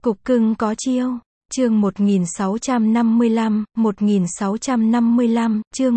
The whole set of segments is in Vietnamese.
Cục cưng có chiêu. Chương 1655, 1655, chương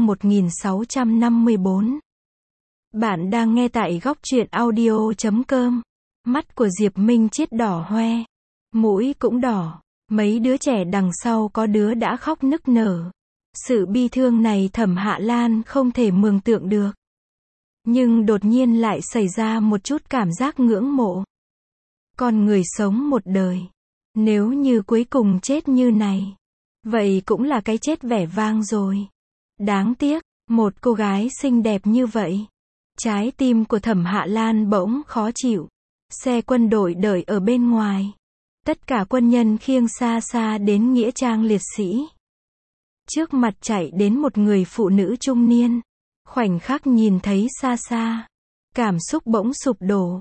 1654. Bạn đang nghe tại góc truyện audio.com. Mắt của Diệp Minh Chiết đỏ hoe. Mũi cũng đỏ. Mấy đứa trẻ đằng sau có đứa đã khóc nức nở. Sự bi thương này Thẩm Hạ Lan không thể mường tượng được. Nhưng đột nhiên lại xảy ra một chút cảm giác ngưỡng mộ. Con người sống một đời. Nếu như cuối cùng chết như này, vậy cũng là cái chết vẻ vang rồi. Đáng tiếc, một cô gái xinh đẹp như vậy. Trái tim của Thẩm Hạ Lan bỗng khó chịu. Xe quân đội đợi ở bên ngoài. Tất cả quân nhân khiêng xa xa đến nghĩa trang liệt sĩ. Trước mặt chạy đến một người phụ nữ trung niên. Khoảnh khắc nhìn thấy xa xa. Cảm xúc bỗng sụp đổ.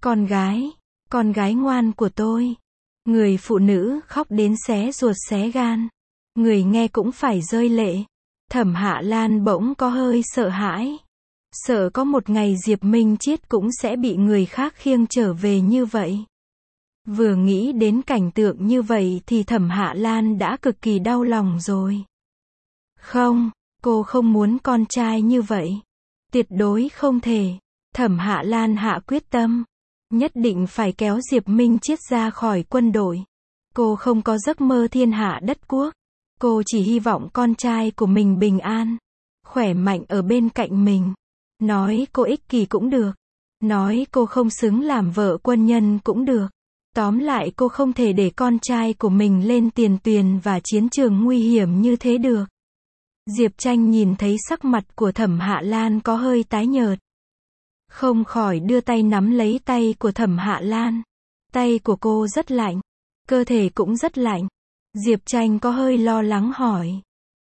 Con gái ngoan của tôi. Người phụ nữ khóc đến xé ruột xé gan. Người nghe cũng phải rơi lệ. Thẩm Hạ Lan bỗng có hơi sợ hãi. Sợ có một ngày Diệp Minh Chiết cũng sẽ bị người khác khiêng trở về như vậy. Vừa nghĩ đến cảnh tượng như vậy thì Thẩm Hạ Lan đã cực kỳ đau lòng rồi. Không, cô không muốn con trai như vậy. Tuyệt đối không thể. Thẩm Hạ Lan hạ quyết tâm. Nhất định phải kéo Diệp Minh Chiết ra khỏi quân đội. Cô không có giấc mơ thiên hạ đất quốc. Cô chỉ hy vọng con trai của mình bình an, khỏe mạnh ở bên cạnh mình. Nói cô ích kỷ cũng được. Nói cô không xứng làm vợ quân nhân cũng được. Tóm lại cô không thể để con trai của mình lên tiền tuyến và chiến trường nguy hiểm như thế được. Diệp Tranh nhìn thấy sắc mặt của Thẩm Hạ Lan có hơi tái nhợt. Không khỏi đưa tay nắm lấy tay của Thẩm Hạ Lan. Tay của cô rất lạnh. Cơ thể cũng rất lạnh. Diệp Tranh có hơi lo lắng hỏi.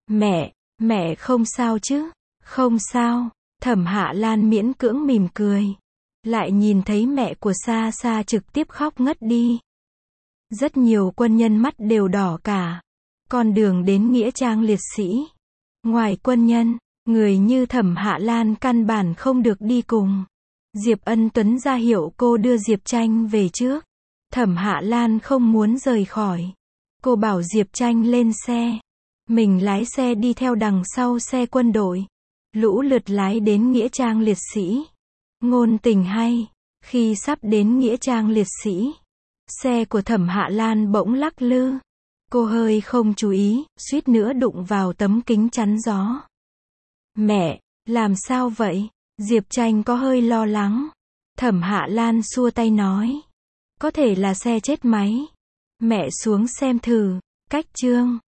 Mẹ không sao chứ? Không sao. Thẩm Hạ Lan miễn cưỡng mỉm cười. Lại nhìn thấy mẹ của xa xa trực tiếp khóc ngất đi. Rất nhiều quân nhân mắt đều đỏ cả. Con đường đến nghĩa trang liệt sĩ. Ngoài quân nhân, người như Thẩm Hạ Lan căn bản không được đi cùng. Diệp Ân Tuấn ra hiệu cô đưa Diệp Tranh về trước. Thẩm Hạ Lan không muốn rời khỏi. Cô bảo Diệp Tranh lên xe. Mình lái xe đi theo đằng sau xe quân đội. Lũ lượt lái đến nghĩa trang liệt sĩ. Ngôn tình hay. Khi sắp đến nghĩa trang liệt sĩ, xe của Thẩm Hạ Lan bỗng lắc lư. Cô hơi không chú ý, suýt nữa đụng vào tấm kính chắn gió. Mẹ, làm sao vậy? Diệp Tranh có hơi lo lắng. Thẩm Hạ Lan xua tay nói. Có thể là xe chết máy. Mẹ xuống xem thử. Cách chương